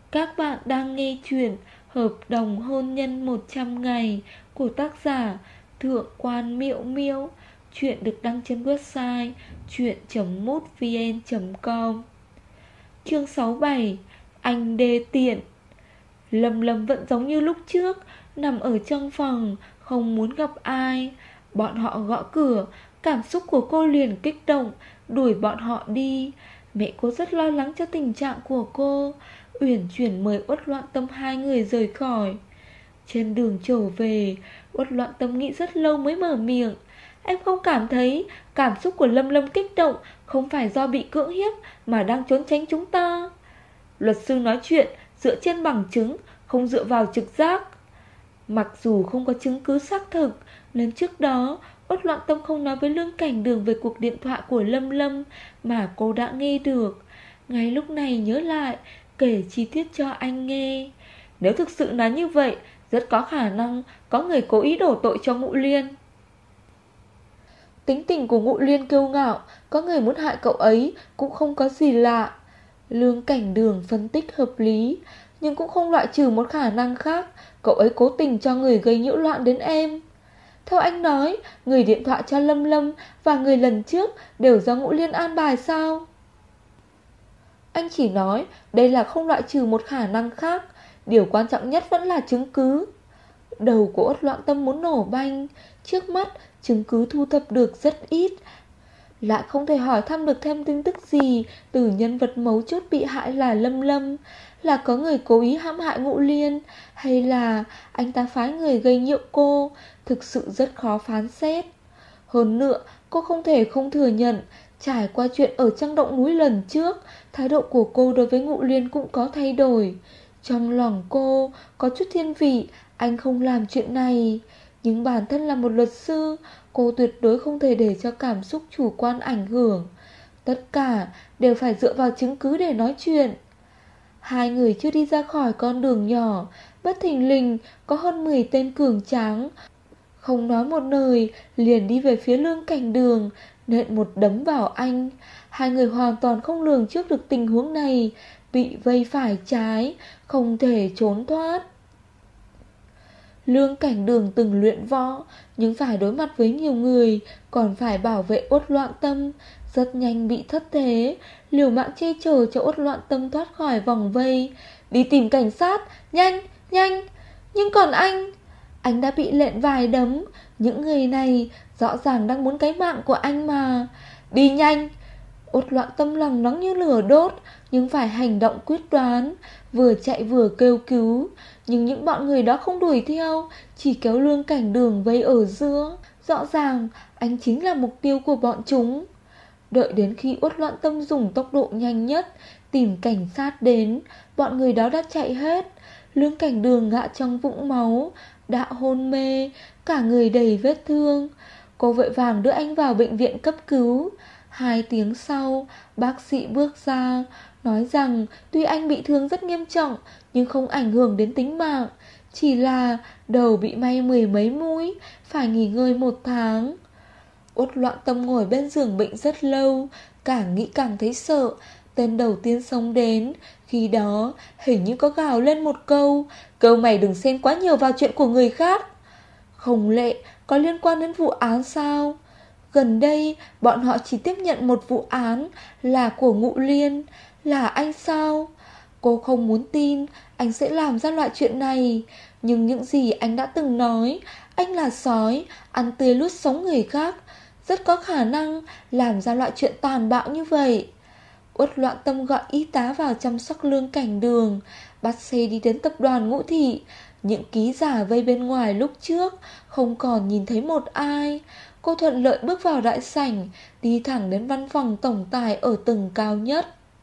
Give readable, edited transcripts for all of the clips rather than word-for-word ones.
Các bạn đang nghe chuyện Hợp đồng hôn nhân 100 ngày của tác giả Thượng quan Miễu Miễu. Chuyện được đăng trên website chuyện.mútvn.com. Chương 67. Anh đê tiện. Lâm Lâm vẫn giống như lúc trước, nằm ở trong phòng, không muốn gặp ai. Bọn họ gõ cửa, cảm xúc của cô liền kích động, đuổi bọn họ đi. Mẹ cô rất lo lắng cho tình trạng của cô. Uyển chuyển mời Uất Loạn Tâm hai người rời khỏi. Trên đường trở về, Uất Loạn Tâm nghĩ rất lâu mới mở miệng. Em không cảm thấy cảm xúc của Lâm Lâm kích động không phải do bị cưỡng hiếp mà đang trốn tránh chúng ta. Luật sư nói chuyện dựa trên bằng chứng, không dựa vào trực giác. Mặc dù không có chứng cứ xác thực, nên trước đó Uất Loạn Tâm không nói với Lương Cảnh Đường về cuộc điện thoại của Lâm Lâm mà cô đã nghe được. Ngay lúc này nhớ lại, kể chi tiết cho anh nghe. Nếu thực sự là như vậy, rất có khả năng có người cố ý đổ tội cho Ngụ Liên. Tính tình của Ngụ Liên kiêu ngạo, có người muốn hại cậu ấy cũng không có gì lạ. Lương Cảnh Đường phân tích hợp lý, nhưng cũng không loại trừ một khả năng khác, cậu ấy cố tình cho người gây nhiễu loạn đến em. Theo anh nói, người điện thoại cho Lâm Lâm và người lần trước đều do Ngũ Liên an bài sao? Anh chỉ nói đây là không loại trừ một khả năng khác, điều quan trọng nhất vẫn là chứng cứ. Đầu của Uất Loạn Tâm muốn nổ banh. Trước mắt chứng cứ thu thập được rất ít, lại không thể hỏi thăm được thêm tin tức gì từ nhân vật mấu chốt bị hại là Lâm Lâm. Là có người cố ý hãm hại Ngũ Liên, hay là anh ta phái người gây nhiễu cô, thực sự rất khó phán xét. Hơn nữa, cô không thể không thừa nhận, trải qua chuyện ở trong động núi lần trước, thái độ của cô đối với Ngũ Liên cũng có thay đổi. Trong lòng cô có chút thiên vị anh không làm chuyện này, nhưng bản thân là một luật sư, cô tuyệt đối không thể để cho cảm xúc chủ quan ảnh hưởng. Tất cả đều phải dựa vào chứng cứ để nói chuyện. Hai người chưa đi ra khỏi con đường nhỏ, bất thình lình có hơn 10 tên cường tráng, không nói một lời liền đi về phía Lương Cảnh Đường, nện một đấm vào anh. Hai người hoàn toàn không lường trước được tình huống này, bị vây phải trái, không thể trốn thoát. Lương Cảnh Đường từng luyện võ, nhưng phải đối mặt với nhiều người, còn phải bảo vệ Uất Loạn Tâm, rất nhanh bị thất thế, liều mạng che chở cho Uất Loạn Tâm thoát khỏi vòng vây. Đi tìm cảnh sát, nhanh, nhanh. Nhưng còn anh đã bị lệnh vài đấm. Những người này rõ ràng đang muốn cái mạng của anh mà. Đi nhanh. Uất Loạn Tâm lòng nóng như lửa đốt, nhưng phải hành động quyết đoán, vừa chạy vừa kêu cứu. Nhưng những bọn người đó không đuổi theo, chỉ kéo Lương Cảnh Đường vây ở giữa. Rõ ràng anh chính là mục tiêu của bọn chúng. Đợi đến khi Uất Loạn Tâm dùng tốc độ nhanh nhất tìm cảnh sát đến, bọn người đó đã chạy hết. Lương Cảnh Đường ngã trong vũng máu, đã hôn mê, cả người đầy vết thương. Cô vội vàng đưa anh vào bệnh viện cấp cứu. 2 tiếng sau, bác sĩ bước ra, nói rằng tuy anh bị thương rất nghiêm trọng, nhưng không ảnh hưởng đến tính mạng, chỉ là đầu bị may 10 mấy mũi, phải nghỉ ngơi 1 tháng. Uất Loạn Tâm ngồi bên giường bệnh rất lâu, càng nghĩ càng thấy sợ. Tên đầu tiên sống đến, khi đó hình như có gào lên một câu: "Câu mày đừng xen quá nhiều vào chuyện của người khác." Không lẽ có liên quan đến vụ án sao? Gần đây bọn họ chỉ tiếp nhận một vụ án là của Ngụ Liên. Là anh sao? Cô không muốn tin anh sẽ làm ra loại chuyện này, nhưng những gì anh đã từng nói, anh là sói, ăn tươi nuốt sống người khác, rất có khả năng làm ra loại chuyện tàn bạo như vậy. Uất Loạn Tâm gọi y tá vào chăm sóc Lương Cảnh Đường, bắt xe đi đến tập đoàn Ngũ Thị. Những ký giả vây bên ngoài lúc trước không còn nhìn thấy một ai. Cô thuận lợi bước vào đại sảnh, đi thẳng đến văn phòng tổng tài ở tầng cao nhất.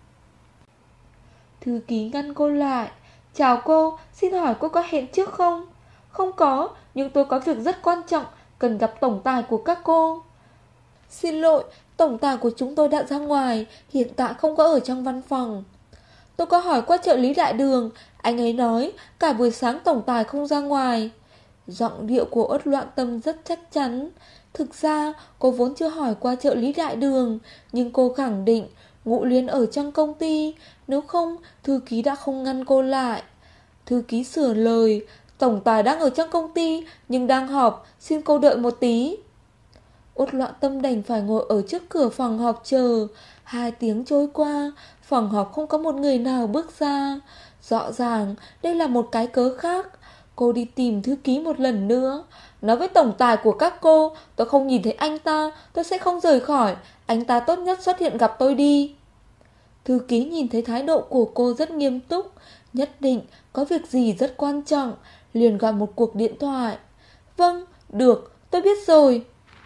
Thư ký ngăn cô lại. "Chào cô, xin hỏi cô có hẹn trước không?" "Không có, nhưng tôi có việc rất quan trọng, cần gặp tổng tài của các cô." "Xin lỗi, tổng tài của chúng tôi đã ra ngoài, hiện tại không có ở trong văn phòng." "Tôi có hỏi qua trợ lý đại đường, anh ấy nói cả buổi sáng tổng tài không ra ngoài." Giọng điệu của Uất Loạn Tâm rất chắc chắn. Thực ra cô vốn chưa hỏi qua trợ lý đại đường, nhưng cô khẳng định Ngũ Liên ở trong công ty, nếu không thư ký đã không ngăn cô lại. Thư ký sửa lời, tổng tài đang ở trong công ty nhưng đang họp, xin cô đợi một tí. Uất Loạn Tâm đành phải ngồi ở trước cửa phòng họp chờ. 2 tiếng trôi qua, phòng họp không có một người nào bước ra. Rõ ràng đây là một cái cớ khác. Cô đi tìm thư ký một lần nữa, nói với tổng tài của các cô, tôi không nhìn thấy anh ta, tôi sẽ không rời khỏi. Anh ta tốt nhất xuất hiện gặp tôi đi. Thư ký nhìn thấy thái độ của cô rất nghiêm túc, nhất định có việc gì rất quan trọng, liền gọi một cuộc điện thoại. Vâng, được, tôi biết rồi.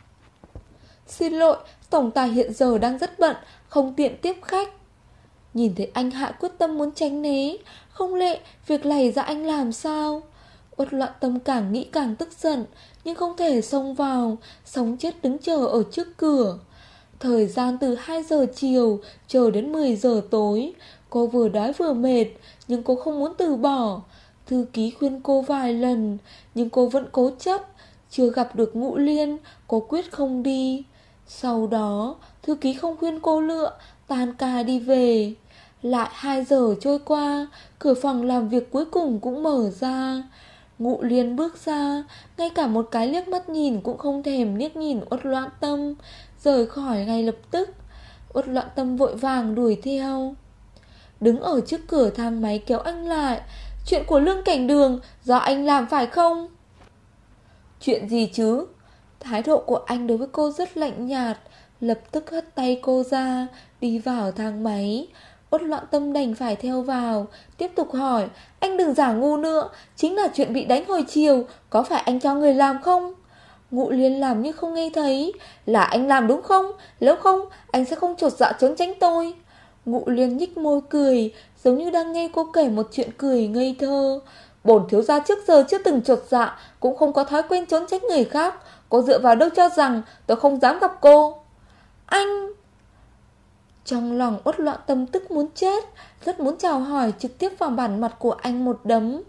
Xin lỗi, tổng tài hiện giờ đang rất bận, không tiện tiếp khách. Nhìn thấy anh Hạ quyết tâm muốn tránh né, không lẽ việc này ra anh làm sao? Uất Loạn Tâm càng nghĩ càng tức giận, nhưng không thể xông vào, sống chết đứng chờ ở trước cửa. Thời gian từ 2 giờ chiều chờ đến 10 giờ tối. Cô vừa đói vừa mệt, nhưng cô không muốn từ bỏ. Thư ký khuyên cô vài lần, nhưng cô vẫn cố chấp. Chưa gặp được Ngũ Liên, cô quyết không đi. Sau đó, thư ký không khuyên cô lựa, tan ca đi về. Lại 2 giờ trôi qua, cửa phòng làm việc cuối cùng cũng mở ra. Ngũ Liên bước ra, ngay cả một cái liếc mắt nhìn cũng không thèm liếc nhìn Uất Loạn Tâm, rời khỏi ngay lập tức. Uất Loạn Tâm vội vàng đuổi theo, đứng ở trước cửa thang máy kéo anh lại. Chuyện của Lương Cảnh Đường do anh làm phải không? Chuyện gì chứ? Thái độ của anh đối với cô rất lạnh nhạt, lập tức hất tay cô ra, đi vào thang máy. Uất Loạn Tâm đành phải theo vào, tiếp tục hỏi, anh đừng giả ngu nữa, chính là chuyện bị đánh hồi chiều, có phải anh cho người làm không? Ngũ Liên làm như không nghe thấy, là anh làm đúng không? Nếu không, anh sẽ không chột dạ trốn tránh tôi. Ngũ Liên nhích môi cười, giống như đang nghe cô kể một chuyện cười ngây thơ. Bổn thiếu gia trước giờ chưa từng chột dạ, cũng không có thói quen trốn tránh người khác. Cô dựa vào đâu cho rằng tôi không dám gặp cô? Anh... Trong lòng Uất Loạn Tâm tức muốn chết, rất muốn chào hỏi trực tiếp vào bản mặt của anh một đấm.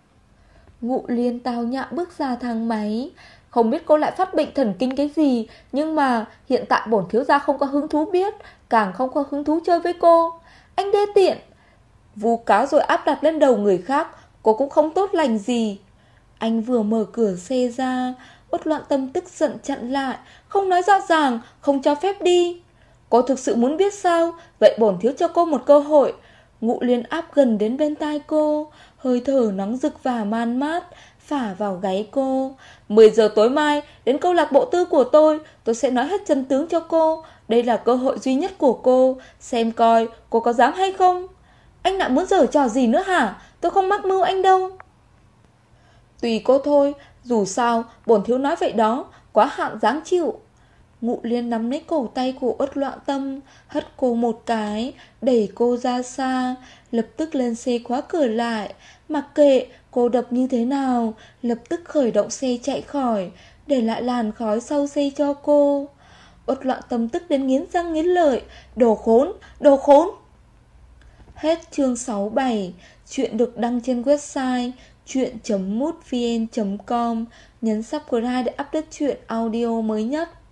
Ngũ Liên tao nhã bước ra thang máy. Không biết cô lại phát bệnh thần kinh cái gì, nhưng mà hiện tại bổn thiếu gia không có hứng thú biết, càng không có hứng thú chơi với cô. Anh đê tiện, vu cáo rồi áp đặt lên đầu người khác, cô cũng không tốt lành gì. Anh vừa mở cửa xe ra, Uất Loạn Tâm tức giận chặn lại, không nói rõ ràng, không cho phép đi. Cô thực sự muốn biết sao? Vậy bổn thiếu cho cô một cơ hội. Ngũ Liên áp gần đến bên tai cô, hơi thở nóng rực và man mát phả vào gáy cô. 10 giờ tối mai đến câu lạc bộ tư của tôi sẽ nói hết chân tướng cho cô. Đây là cơ hội duy nhất của cô, xem coi cô có dám hay không. Anh lại muốn giở trò gì nữa hả? Tôi không mắc mưu anh đâu. Tùy cô thôi, dù sao bổn thiếu nói vậy đó, quá hạn dáng chịu. Ngũ Liên nắm lấy cổ tay của Uất Loạn Tâm, hất cô một cái, đẩy cô ra xa, lập tức lên xe khóa cửa lại. Mặc kệ cô đập như thế nào, lập tức khởi động xe chạy khỏi, để lại làn khói sau xe cho cô. Uất Loạn Tâm tức đến nghiến răng nghiến lợi, đồ khốn, đồ khốn. Hết chương 67. Chuyện được đăng trên website chuyện.mútvn.com. Nhấn subscribe để update chuyện audio mới nhất.